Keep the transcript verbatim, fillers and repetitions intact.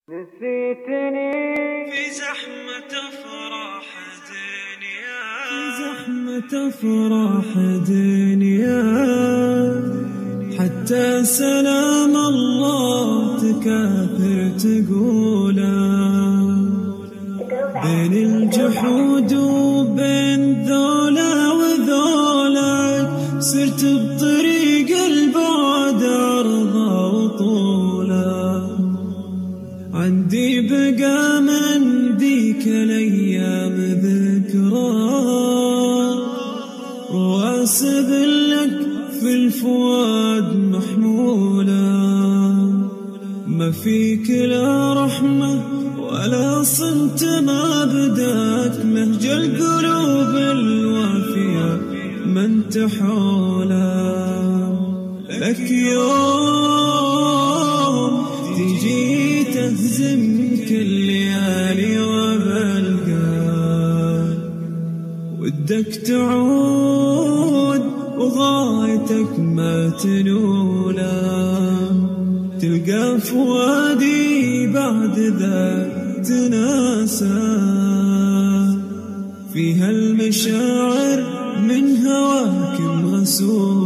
نسيتني في زحمة أفراح دنيا، في زحمة أفراح دنيا، حتى سلام الله تكاثر تقوله بين الجحود وبين ذولا وذولا، سرت بطريق البعد عرضه وطوله، عندي بقى من ذيك الأيام ذكرى، رواسب لك في الفؤاد محمولة، ما فيك لا رحمة ولا صمت ما بداك، نهج القلوب الوافية من تحوله، لك يوم تجي تهزم كل ليالي وبلقاك، ودك تعود وغايتك ما تنوله، تلقى فؤادي بعد ذا تناسى، فيها المشاعر من هواك مغسول.